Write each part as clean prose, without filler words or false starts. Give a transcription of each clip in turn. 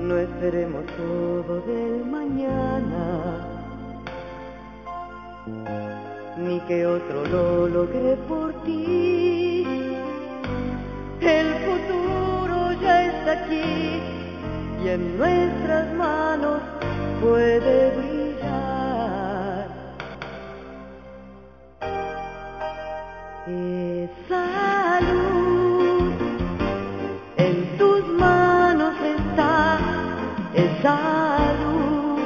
No esperemos todo del mañana, ni que otro lo logre por ti. El futuro ya está aquí y en nuestras manos puede brillar. Esa luz en tus manos está, esa luz.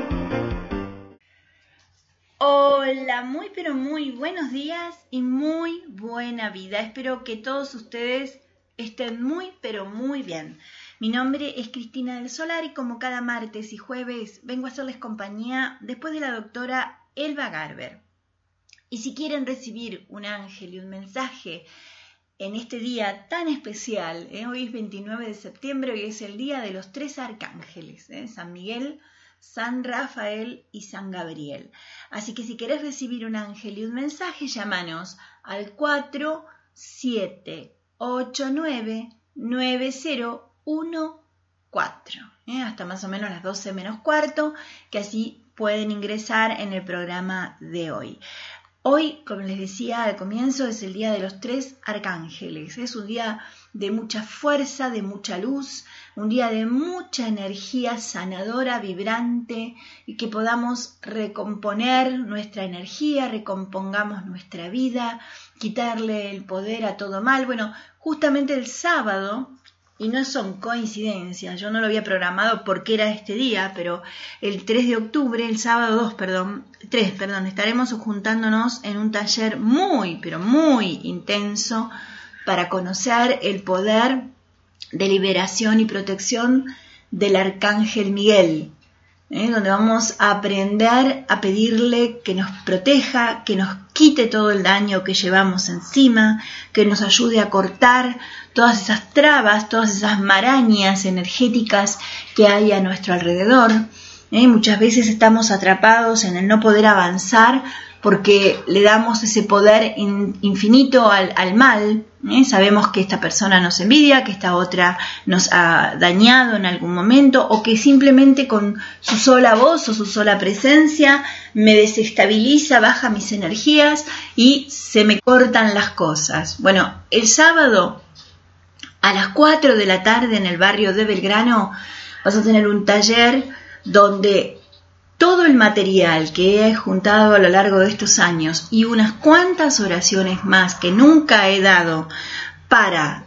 Hola, muy pero muy buenos días y muy buena vida. Espero que todos ustedes estén muy pero muy bien. Mi nombre es Cristina del Solar y como cada martes y jueves vengo a hacerles compañía después de la doctora Elba Garber. Y si quieren recibir un ángel y un mensaje en este día tan especial, hoy es 29 de septiembre, hoy es el día de los 3 arcángeles, San Miguel, San Rafael y San Gabriel. Así que si querés recibir un ángel y un mensaje, llámanos al 4789-9014, hasta más o menos las 12 menos cuarto, que así pueden ingresar en el programa de hoy. Hoy, como les decía al comienzo, es el día de los 3 arcángeles. Es un día de mucha fuerza, de mucha luz, un día de mucha energía sanadora, vibrante, y que podamos recomponer nuestra energía, recompongamos nuestra vida, quitarle el poder a todo mal. Bueno, justamente el sábado, y no son coincidencias, yo no lo había programado porque era este día, pero el 3 de octubre, el sábado 3, estaremos juntándonos en un taller muy, pero muy intenso para conocer el poder de liberación y protección del Arcángel Miguel, donde vamos a aprender a pedirle que nos proteja, que nos quite todo el daño que llevamos encima, que nos ayude a cortar todas esas trabas, todas esas marañas energéticas que hay a nuestro alrededor. Muchas veces estamos atrapados en el no poder avanzar porque le damos ese poder infinito al mal. Sabemos que esta persona nos envidia, que esta otra nos ha dañado en algún momento, o que simplemente con su sola voz o su sola presencia me desestabiliza, baja mis energías y se me cortan las cosas. Bueno, el sábado a las 4 de la tarde en el barrio de Belgrano vas a tener un taller donde todo el material que he juntado a lo largo de estos años y unas cuantas oraciones más que nunca he dado para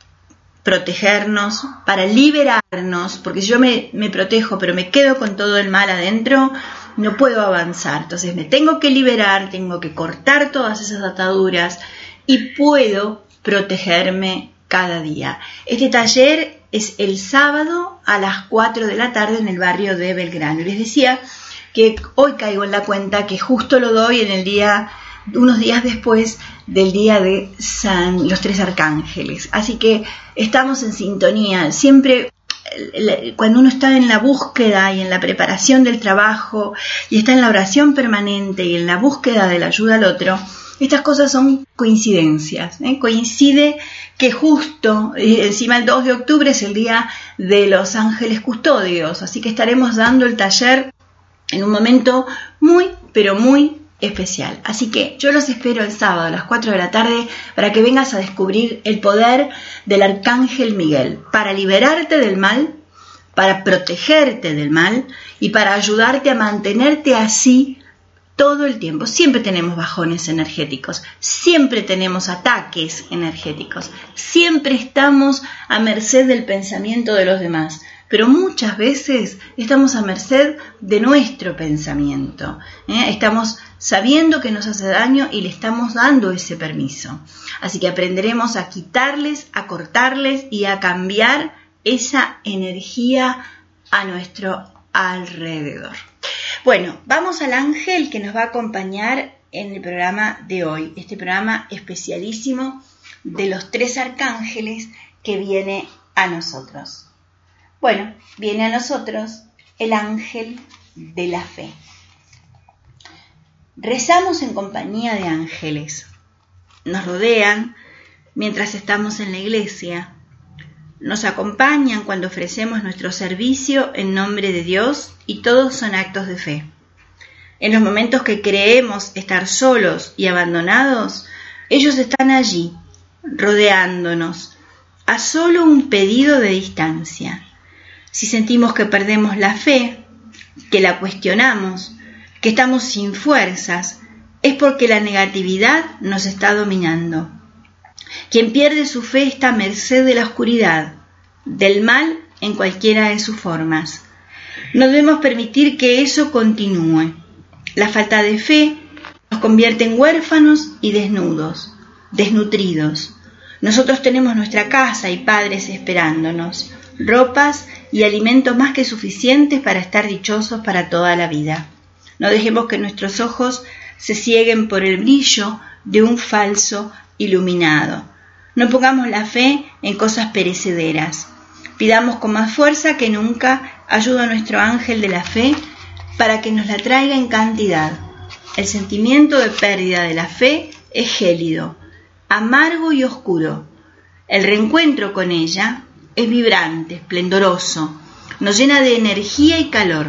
protegernos, para liberarnos, porque si yo me protejo pero me quedo con todo el mal adentro, no puedo avanzar. Entonces me tengo que liberar, tengo que cortar todas esas ataduras y puedo protegerme cada día. Este taller es el sábado a las 4 de la tarde en el barrio de Belgrano. Y les decía que hoy caigo en la cuenta que justo lo doy en el día, unos días después del día de los 3 arcángeles. Así que estamos en sintonía. Siempre cuando uno está en la búsqueda y en la preparación del trabajo y está en la oración permanente y en la búsqueda de la ayuda al otro, estas cosas son coincidencias. Coincide que justo encima el 2 de octubre es el día de los ángeles custodios, así que estaremos dando el taller en un momento muy, pero muy especial. Así que yo los espero el sábado a las 4 de la tarde para que vengas a descubrir el poder del Arcángel Miguel, para liberarte del mal, para protegerte del mal y para ayudarte a mantenerte así todo el tiempo. Siempre tenemos bajones energéticos, siempre tenemos ataques energéticos, siempre estamos a merced del pensamiento de los demás. Pero muchas veces estamos a merced de nuestro pensamiento. Estamos sabiendo que nos hace daño y le estamos dando ese permiso. Así que aprenderemos a quitarles, a cortarles y a cambiar esa energía a nuestro alrededor. Bueno, vamos al ángel que nos va a acompañar en el programa de hoy. Este programa especialísimo de los 3 arcángeles que viene a nosotros. Bueno, viene a nosotros el ángel de la fe. Rezamos en compañía de ángeles. Nos rodean mientras estamos en la iglesia. nos acompañan cuando ofrecemos nuestro servicio en nombre de Dios y todos son actos de fe. En los momentos que creemos estar solos y abandonados, ellos están allí, rodeándonos, a solo un pedido de distancia. Si sentimos que perdemos la fe, que la cuestionamos, que estamos sin fuerzas, es porque la negatividad nos está dominando. Quien pierde su fe está a merced de la oscuridad, del mal en cualquiera de sus formas. No debemos permitir que eso continúe. La falta de fe nos convierte en huérfanos y desnudos, desnutridos. Nosotros tenemos nuestra casa y padres esperándonos, ropas y alimentos más que suficientes para estar dichosos para toda la vida. No dejemos que nuestros ojos se cieguen por el brillo de un falso iluminado. No pongamos la fe en cosas perecederas. Pidamos con más fuerza que nunca ayuda a nuestro ángel de la fe para que nos la traiga en cantidad. El sentimiento de pérdida de la fe es gélido, amargo y oscuro. El reencuentro con ella es vibrante, esplendoroso, nos llena de energía y calor.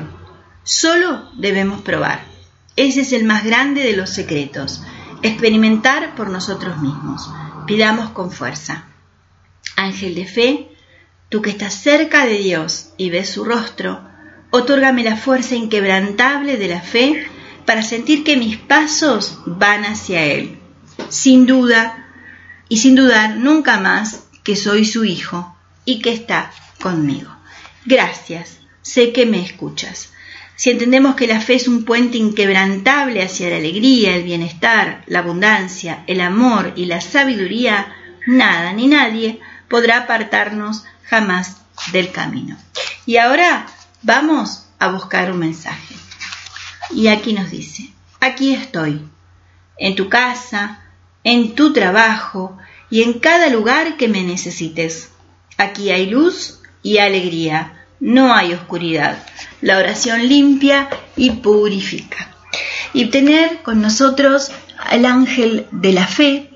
Solo debemos probar. Ese es el más grande de los secretos, experimentar por nosotros mismos. Pidamos con fuerza. Ángel de fe, tú que estás cerca de Dios y ves su rostro, otórgame la fuerza inquebrantable de la fe para sentir que mis pasos van hacia Él, sin duda y sin dudar nunca más que soy su hijo y que está conmigo. Gracias, sé que me escuchas. Si entendemos que la fe es un puente inquebrantable hacia la alegría, el bienestar, la abundancia, el amor y la sabiduría, nada ni nadie podrá apartarnos jamás del camino. Y ahora vamos a buscar un mensaje. Y aquí nos dice, aquí estoy, en tu casa, en tu trabajo y en cada lugar que me necesites. Aquí hay luz y alegría, no hay oscuridad. La oración limpia y purifica. Y tener con nosotros al ángel de la fe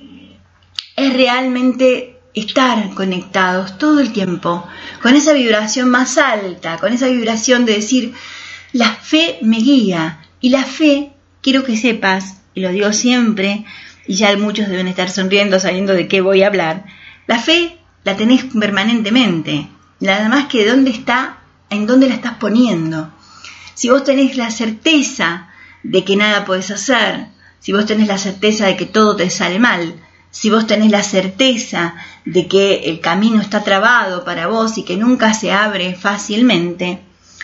es realmente estar conectados todo el tiempo con esa vibración más alta, con esa vibración de decir, la fe me guía. Y la fe, quiero que sepas, y lo digo siempre, y ya muchos deben estar sonriendo sabiendo de qué voy a hablar, la fe la tenés permanentemente, nada más que dónde está, en dónde la estás poniendo. Si vos tenés la certeza de que nada podés hacer, si vos tenés la certeza de que todo te sale mal, si vos tenés la certeza de que el camino está trabado para vos y que nunca se abre fácilmente,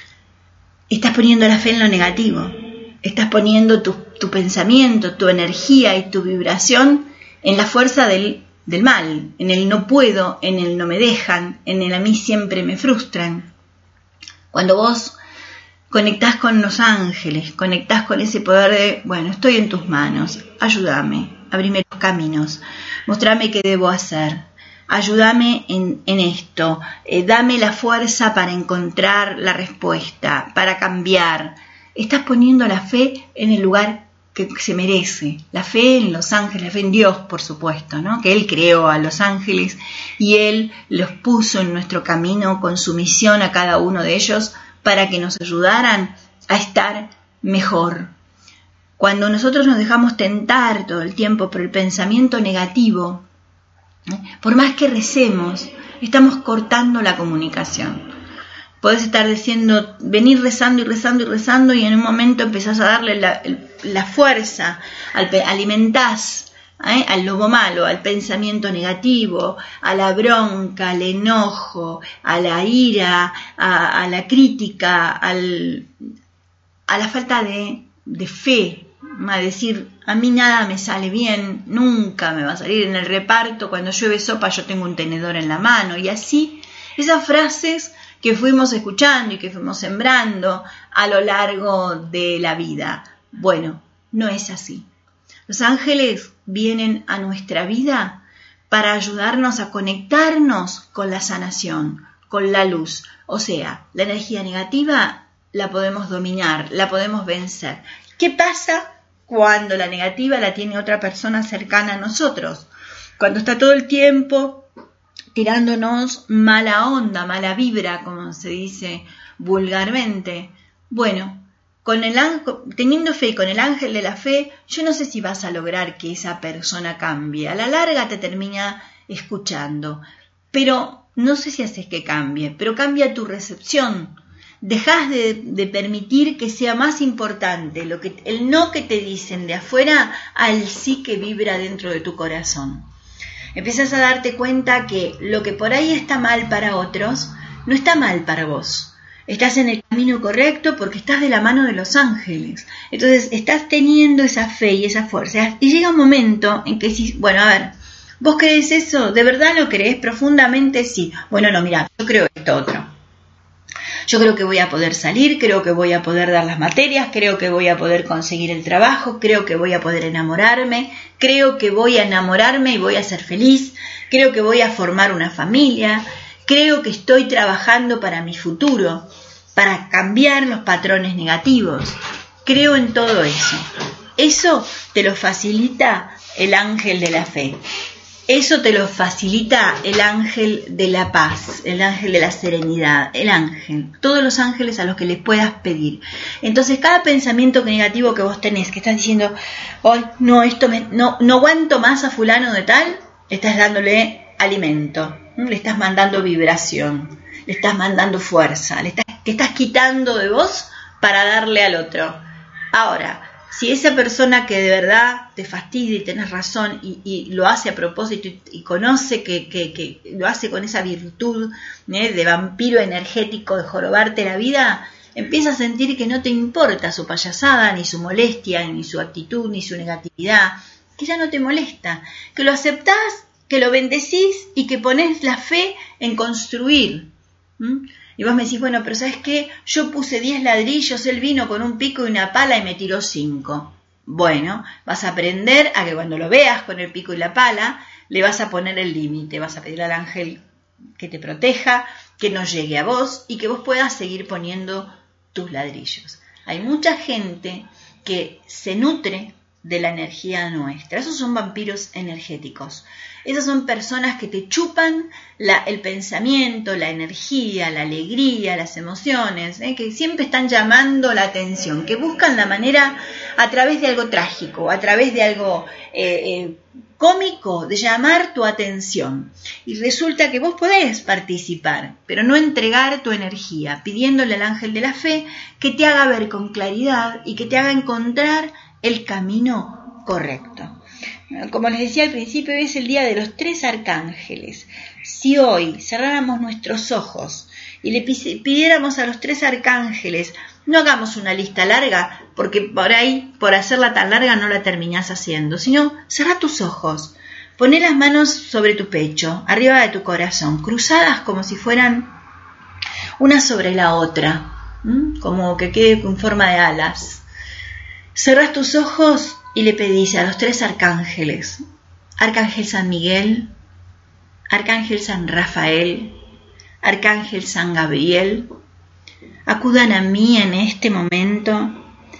estás poniendo la fe en lo negativo, estás poniendo tu pensamiento, tu energía y tu vibración en la fuerza del mal, en el no puedo, en el no me dejan, en el a mí siempre me frustran. Cuando vos conectás con los ángeles, conectás con ese poder de, bueno, estoy en tus manos, ayúdame, abrime los caminos, mostrame qué debo hacer, ayúdame en esto, dame la fuerza para encontrar la respuesta, para cambiar. Estás poniendo la fe en el lugar que se merece, la fe en los ángeles, la fe en Dios, por supuesto, ¿no? Que Él creó a los ángeles y Él los puso en nuestro camino con su misión a cada uno de ellos para que nos ayudaran a estar mejor. Cuando nosotros nos dejamos tentar todo el tiempo por el pensamiento negativo, por más que recemos, estamos cortando la comunicación. Podés estar diciendo, venir rezando y rezando y rezando y en un momento empezás a darle la fuerza, alimentás al lobo malo, al pensamiento negativo, a la bronca, al enojo, a la ira, a la crítica, a la falta de fe, a decir, a mí nada me sale bien, nunca me va a salir en el reparto, cuando llueve sopa yo tengo un tenedor en la mano, y así, esas frases que fuimos escuchando y que fuimos sembrando a lo largo de la vida. Bueno, no es así. Los ángeles vienen a nuestra vida para ayudarnos a conectarnos con la sanación, con la luz. O sea, la energía negativa la podemos dominar, la podemos vencer. ¿Qué pasa cuando la negativa la tiene otra persona cercana a nosotros? Cuando está todo el tiempo tirándonos mala onda, mala vibra, como se dice vulgarmente. Bueno, teniendo fe y con el ángel de la fe, yo no sé si vas a lograr que esa persona cambie. A la larga te termina escuchando, pero no sé si haces que cambie, pero cambia tu recepción. Dejás de permitir que sea más importante el no que te dicen de afuera al sí que vibra dentro de tu corazón. Empiezas a darte cuenta que lo que por ahí está mal para otros, no está mal para vos. Estás en el camino correcto porque estás de la mano de los ángeles. Entonces estás teniendo esa fe y esa fuerza. Y llega un momento en que decís, bueno, a ver, ¿vos crees eso? ¿De verdad lo crees profundamente? Sí. Bueno, no, mira, yo creo esto otro. Yo creo que voy a poder salir, creo que voy a poder dar las materias, creo que voy a poder conseguir el trabajo, creo que voy a poder enamorarme, creo que voy a enamorarme y voy a ser feliz, creo que voy a formar una familia, creo que estoy trabajando para mi futuro, para cambiar los patrones negativos. Creo en todo eso. Eso te lo facilita el ángel de la fe. Eso te lo facilita el ángel de la paz, el ángel de la serenidad, el ángel, todos los ángeles a los que les puedas pedir. Entonces, cada pensamiento negativo que vos tenés, que estás diciendo, oh, no, no aguanto más a fulano de tal, estás dándole alimento, le estás mandando vibración, le estás mandando fuerza, te estás quitando de vos para darle al otro. Ahora, si esa persona que de verdad te fastidia y tenés razón y lo hace a propósito y conoce que lo hace con esa virtud de vampiro energético de jorobarte la vida, empieza a sentir que no te importa su payasada, ni su molestia, ni su actitud, ni su negatividad, que ya no te molesta, que lo aceptás, que lo bendecís y que ponés la fe en construir. Y vos me decís, bueno, pero ¿sabes qué? Yo puse 10 ladrillos, él vino con un pico y una pala y me tiró 5. Bueno, vas a aprender a que cuando lo veas con el pico y la pala, le vas a poner el límite, vas a pedir al ángel que te proteja, que no llegue a vos y que vos puedas seguir poniendo tus ladrillos. Hay mucha gente que se nutre de la energía nuestra. Esos son vampiros energéticos. Esas son personas que te chupan el pensamiento, la energía, la alegría, las emociones, que siempre están llamando la atención, que buscan la manera a través de algo trágico, a través de algo cómico, de llamar tu atención. Y resulta que vos podés participar, pero no entregar tu energía, pidiéndole al ángel de la fe que te haga ver con claridad y que te haga encontrar el camino correcto. Como les decía al principio, hoy es el día de los 3 arcángeles. Si hoy cerráramos nuestros ojos y le pidiéramos a los 3 arcángeles, no hagamos una lista larga, porque por ahí, por hacerla tan larga, no la terminás haciendo, sino cerrá tus ojos, poné las manos sobre tu pecho, arriba de tu corazón, cruzadas como si fueran una sobre la otra, como que quede con forma de alas. Cerrás tus ojos y le pedís a los 3 arcángeles, Arcángel San Miguel, Arcángel San Rafael, Arcángel San Gabriel, acudan a mí en este momento,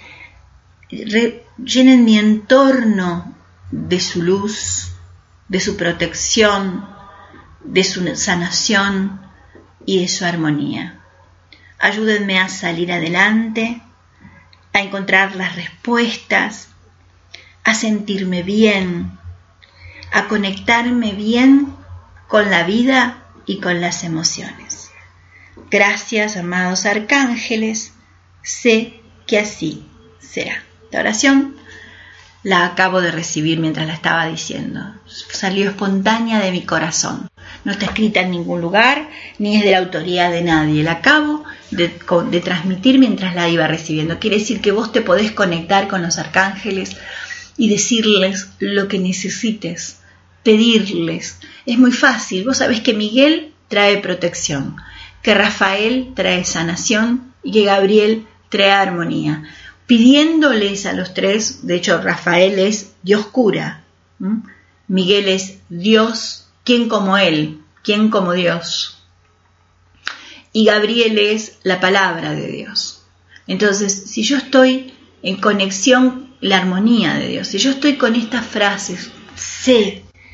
llenen mi entorno de su luz, de su protección, de su sanación y de su armonía. Ayúdenme a salir adelante, a encontrar las respuestas, a sentirme bien, a conectarme bien con la vida y con las emociones. Gracias, amados arcángeles, sé que así será. La oración la acabo de recibir mientras la estaba diciendo. Salió espontánea de mi corazón. No está escrita en ningún lugar, ni es de la autoría de nadie. La acabo de transmitir mientras la iba recibiendo. Quiere decir que vos te podés conectar con los arcángeles y decirles lo que necesites, pedirles. Es muy fácil. Vos sabés que Miguel trae protección, que Rafael trae sanación y que Gabriel trae armonía. Pidiéndoles a los 3, de hecho Rafael es Dios cura, Miguel es Dios, ¿quién como él? ¿Quién como Dios? Y Gabriel es la palabra de Dios. Entonces, si yo estoy en conexión, la armonía de Dios, si yo estoy con estas frases, sé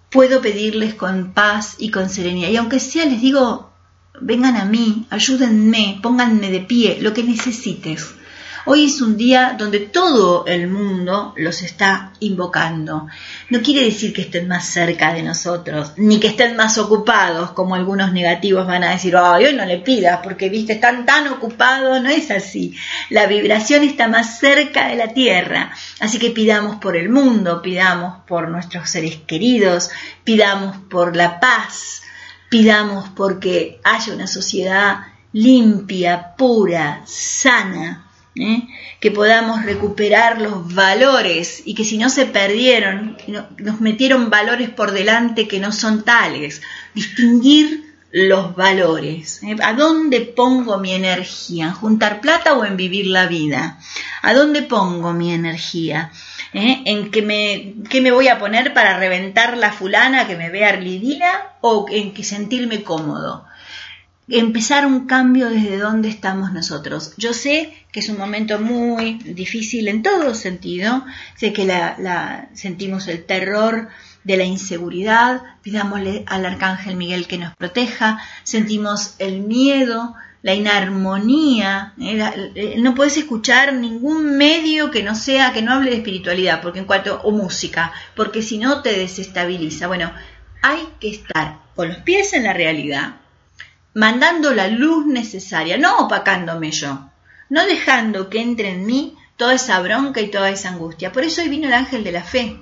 puedo pedirles con paz y con serenidad. Y aunque sea, les digo, vengan a mí, ayúdenme, pónganme de pie, lo que necesites. Hoy es un día donde todo el mundo los está invocando. No quiere decir que estén más cerca de nosotros, ni que estén más ocupados, como algunos negativos van a decir, ay, hoy no le pidas, porque viste, están tan ocupados. No es así. La vibración está más cerca de la tierra. Así que pidamos por el mundo, pidamos por nuestros seres queridos, pidamos por la paz, pidamos porque haya una sociedad limpia, pura, sana, que podamos recuperar los valores y que si no se perdieron, nos metieron valores por delante que no son tales. Distinguir los valores. ¿A dónde pongo mi energía? ¿En juntar plata o en vivir la vida? ¿A dónde pongo mi energía? ¿En qué me voy a poner para reventar la fulana que me vea lidina o en que sentirme cómodo? Empezar un cambio desde donde estamos nosotros. Yo sé que es un momento muy difícil en todo sentido, sé que sentimos el terror de la inseguridad, pidámosle al Arcángel Miguel que nos proteja, sentimos el miedo, la inarmonía, no puedes escuchar ningún medio que no hable de espiritualidad, porque o música, porque si no te desestabiliza. Bueno, hay que estar con los pies en la realidad, mandando la luz necesaria, no opacándome yo, no dejando que entre en mí toda esa bronca y toda esa angustia. Por eso hoy vino el ángel de la fe.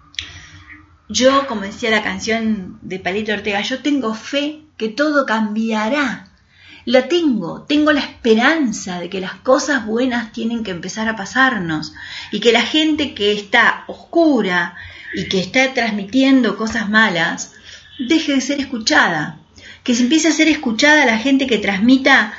Yo, como decía la canción de Palito Ortega, yo tengo fe que todo cambiará. La tengo la esperanza de que las cosas buenas tienen que empezar a pasarnos y que la gente que está oscura y que está transmitiendo cosas malas deje de ser escuchada. Que se empiece a ser escuchada la gente que transmita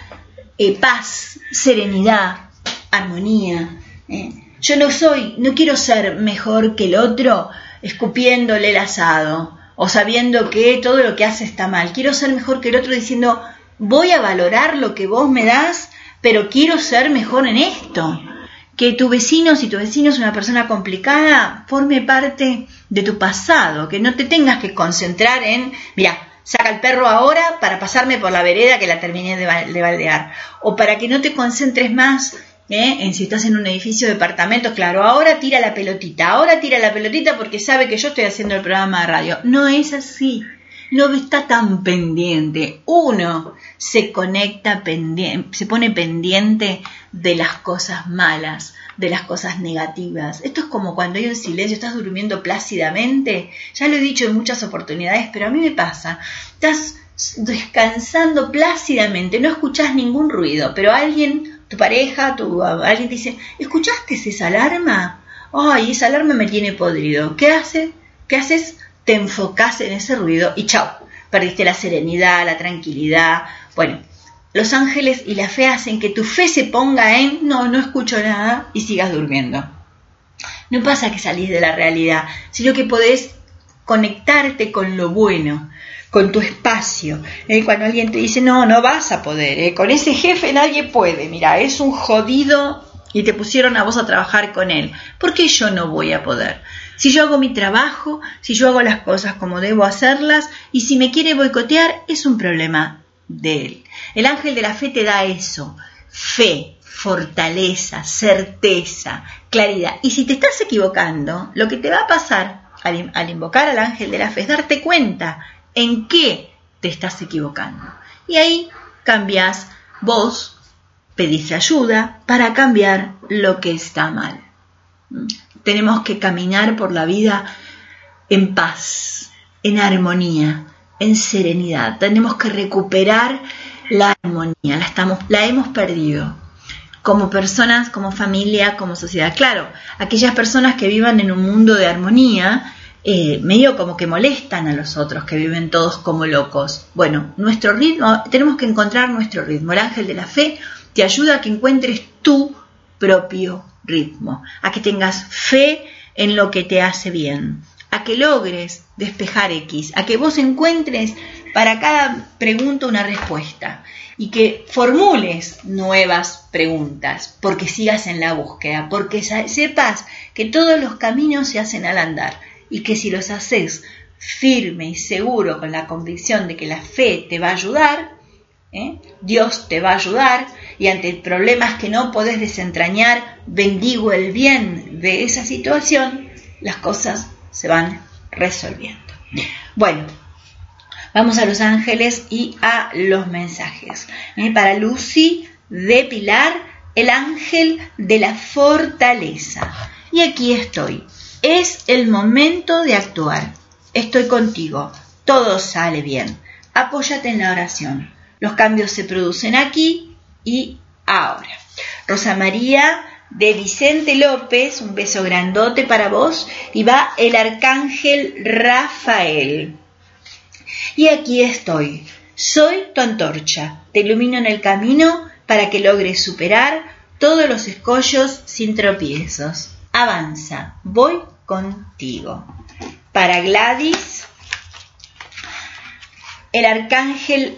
paz, serenidad, armonía. Yo no quiero ser mejor que el otro escupiéndole el asado o sabiendo que todo lo que hace está mal. Quiero ser mejor que el otro diciendo, voy a valorar lo que vos me das, pero quiero ser mejor en esto. Que tu vecino, si tu vecino es una persona complicada, forme parte de tu pasado, que no te tengas que concentrar en, mira, saca el perro ahora para pasarme por la vereda que la terminé de baldear. O para que no te concentres más en si estás en un edificio de departamentos, claro, ahora tira la pelotita porque sabe que yo estoy haciendo el programa de radio. No es así. No está tan pendiente. Uno se conecta se pone pendiente de las cosas malas, de las cosas negativas. Esto es como cuando hay un silencio, estás durmiendo plácidamente. Ya lo he dicho en muchas oportunidades, pero a mí me pasa. Estás descansando plácidamente, no escuchás ningún ruido, pero alguien, tu pareja, alguien te dice, ¿escuchaste esa alarma? Ay, esa alarma me tiene podrido. ¿Qué haces? Te enfocás en ese ruido y chao, perdiste la serenidad, la tranquilidad. Bueno, los ángeles y la fe hacen que tu fe se ponga en no escucho nada y sigas durmiendo. No pasa que salís de la realidad, sino que podés conectarte con lo bueno, con tu espacio. Cuando alguien te dice, no vas a poder, con ese jefe nadie puede, mira, es un jodido y te pusieron a vos a trabajar con él. ¿Por qué yo no voy a poder? Si yo hago mi trabajo, si yo hago las cosas como debo hacerlas, y si me quiere boicotear, es un problema de él. El ángel de la fe te da eso, fe, fortaleza, certeza, claridad. Y si te estás equivocando, lo que te va a pasar al invocar al ángel de la fe es darte cuenta en qué te estás equivocando. Y ahí cambias vos, pedís ayuda para cambiar lo que está mal. Tenemos que caminar por la vida en paz, en armonía, en serenidad. Tenemos que recuperar la armonía, la hemos perdido. Como personas, como familia, como sociedad. Claro, aquellas personas que vivan en un mundo de armonía, medio como que molestan a los otros, que viven todos como locos. Bueno, nuestro ritmo, tenemos que encontrar nuestro ritmo. El ángel de la fe te ayuda a que encuentres tu propio ritmo, a que tengas fe en lo que te hace bien, a que logres despejar X, a que vos encuentres para cada pregunta una respuesta y que formules nuevas preguntas, porque sigas en la búsqueda, porque sepas que todos los caminos se hacen al andar y que si los haces firme y seguro con la convicción de que la fe te va a ayudar, Dios te va a ayudar, y ante problemas que no podés desentrañar, bendigo el bien de esa situación, las cosas se van resolviendo. Bueno, vamos a los ángeles y a los mensajes. Para Lucy de Pilar, el ángel de la fortaleza. Y aquí estoy. Es el momento de actuar. Estoy contigo. Todo sale bien. Apóyate en la oración. Los cambios se producen aquí y ahora. Rosa María de Vicente López, un beso grandote para vos, y va el arcángel Rafael. Y aquí estoy. Soy tu antorcha. Te ilumino en el camino para que logres superar todos los escollos sin tropiezos. Avanza. Voy contigo. Para Gladys, el arcángel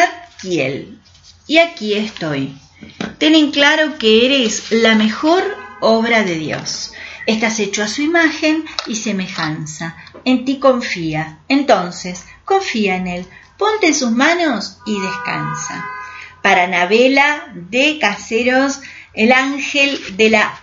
Zadkiel. Y aquí estoy. Ten en claro que eres la mejor obra de Dios. Estás hecho a su imagen y semejanza. En ti confía. Entonces, confía en Él. Ponte en sus manos y descansa. Para Anabela de Caseros, el ángel de la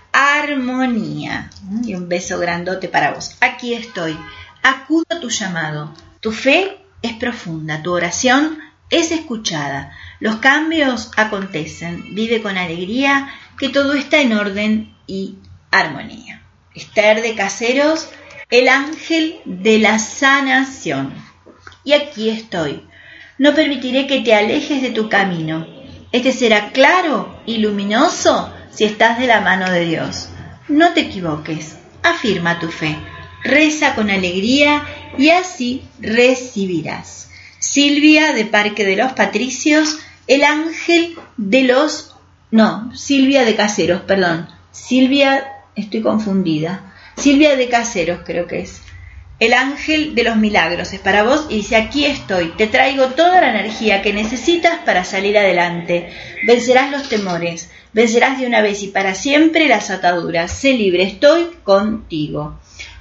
armonía. Y un beso grandote para vos. Aquí estoy. Acudo a tu llamado. Tu fe es profunda. Tu oración es escuchada. Los cambios acontecen. Vive con alegría que todo está en orden y armonía. Esther de Caseros, el ángel de la sanación. Y aquí estoy. No permitiré que te alejes de tu camino. Este será claro y luminoso si estás de la mano de Dios. No te equivoques. Afirma tu fe. Reza con alegría y así recibirás. Silvia de Parque de los Patricios, el ángel de los... No, Silvia de Caseros, perdón. Silvia, estoy confundida. Silvia de Caseros creo que es. El ángel de los milagros es para vos y dice: aquí estoy, te traigo toda la energía que necesitas para salir adelante. Vencerás los temores, vencerás de una vez y para siempre las ataduras. Sé libre, estoy contigo.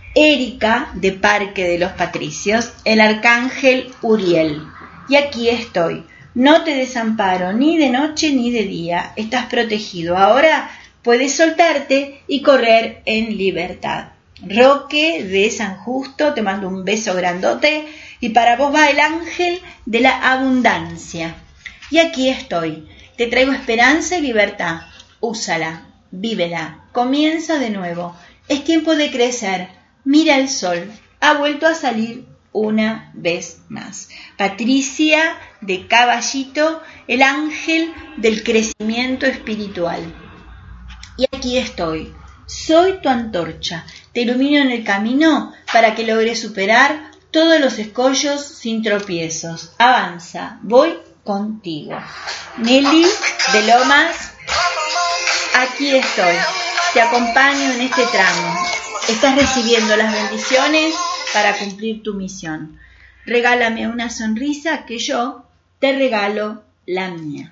Erika de Parque de los Patricios, el arcángel Uriel. Y aquí estoy. No te desamparo ni de noche ni de día. Estás protegido. Ahora puedes soltarte y correr en libertad. Roque de San Justo, te mando un beso grandote. Y para vos va el ángel de la abundancia. Y aquí estoy. Te traigo esperanza y libertad. Úsala, vívela, comienza de nuevo. Es tiempo de crecer. Mira el sol. Ha vuelto a salir una vez más. Patricia de Caballito, el ángel del crecimiento espiritual. Y aquí estoy. Soy tu antorcha. Te ilumino en el camino para que logres superar todos los escollos sin tropiezos. Avanza. Voy contigo. Nelly de Lomas, aquí estoy. Te acompaño en este tramo. Estás recibiendo las bendiciones para cumplir tu misión. Regálame una sonrisa que yo te regalo la mía.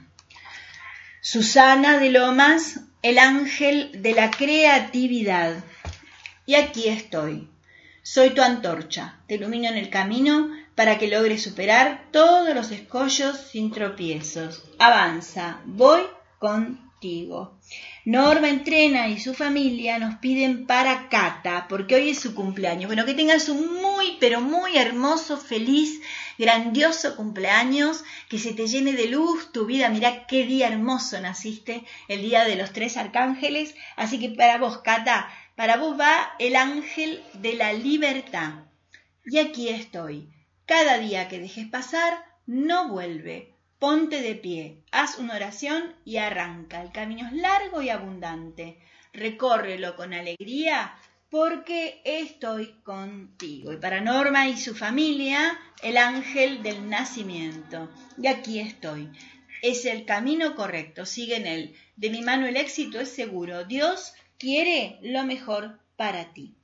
Susana de Lomas, el ángel de la creatividad. Y aquí estoy. Soy tu antorcha. Te ilumino en el camino para que logres superar todos los escollos sin tropiezos. Avanza. Voy contigo. Norma Entrena y su familia nos piden para Cata, porque hoy es su cumpleaños. Bueno, que tengas un muy, pero muy hermoso, feliz, grandioso cumpleaños, que se te llene de luz tu vida. Mirá qué día hermoso naciste, el día de los 3 arcángeles. Así que para vos, Cata, para vos va el ángel de la libertad. Y aquí estoy. Cada día que dejes pasar, no vuelve. Ponte de pie, haz una oración y arranca. El camino es largo y abundante. Recórrelo con alegría porque estoy contigo. Y para Norma y su familia, el ángel del nacimiento. Y aquí estoy. Es el camino correcto, sigue en él. De mi mano el éxito es seguro. Dios quiere lo mejor para ti.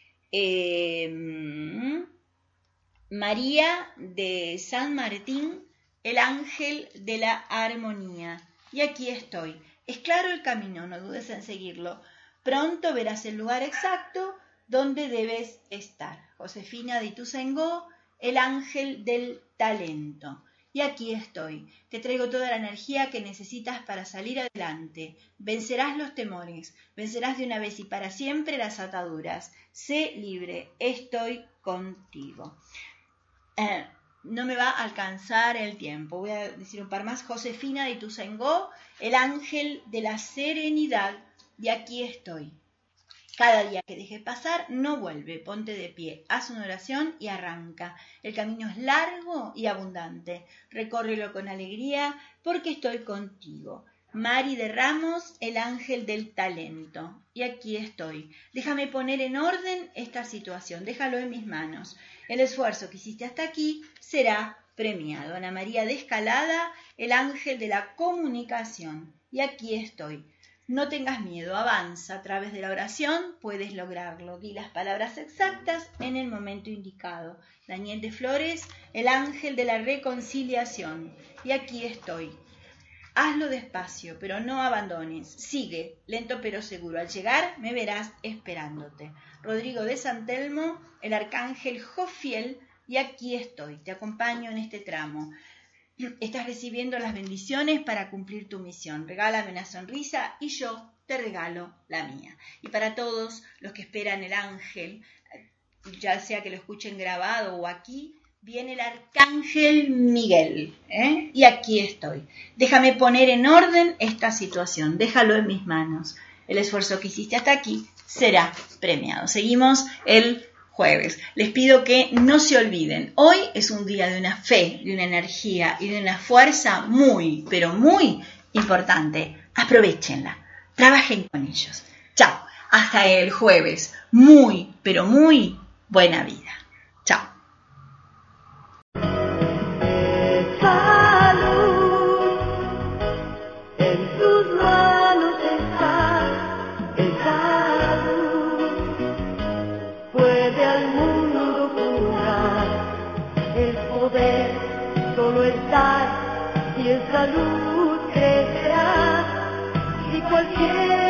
María de San Martín, el ángel de la armonía. Y aquí estoy. Es claro el camino, no dudes en seguirlo. Pronto verás el lugar exacto donde debes estar. Josefina de Ituzaingó, el ángel del talento. Y aquí estoy. Te traigo toda la energía que necesitas para salir adelante. Vencerás los temores, vencerás de una vez y para siempre las ataduras. Sé libre, estoy contigo. No me va a alcanzar el tiempo. Voy a decir un par más. Josefina de Ituzaingó, el ángel de la serenidad. Y aquí estoy. Cada día que dejes pasar, no vuelve, ponte de pie, haz una oración y arranca. El camino es largo y abundante, recórrelo con alegría porque estoy contigo. Mari de Ramos, el ángel del talento. Y aquí estoy. Déjame poner en orden esta situación, déjalo en mis manos. El esfuerzo que hiciste hasta aquí será premiado. Ana María de Escalada, el ángel de la comunicación. Y aquí estoy. No tengas miedo, avanza. A través de la oración puedes lograrlo. Di las palabras exactas en el momento indicado. Daniel de Flores, el ángel de la reconciliación. Y aquí estoy. Hazlo despacio, pero no abandones. Sigue, lento pero seguro. Al llegar me verás esperándote. Rodrigo de San Telmo, el arcángel Jofiel. Y aquí estoy. Te acompaño en este tramo. Estás recibiendo las bendiciones para cumplir tu misión. Regálame una sonrisa y yo te regalo la mía. Y para todos los que esperan el ángel, ya sea que lo escuchen grabado o aquí, viene el arcángel Miguel. Y aquí estoy. Déjame poner en orden esta situación. Déjalo en mis manos. El esfuerzo que hiciste hasta aquí será premiado. Seguimos el jueves. Les pido que no se olviden, hoy es un día de una fe, de una energía y de una fuerza muy, pero muy importante. Aprovechenla, trabajen con ellos. Chao, hasta el jueves. Muy, pero muy buena vida. Chao. Salud, en tus manos está el salud. Puede al mundo curar, el poder solo está y en salud crecerá. Y cualquier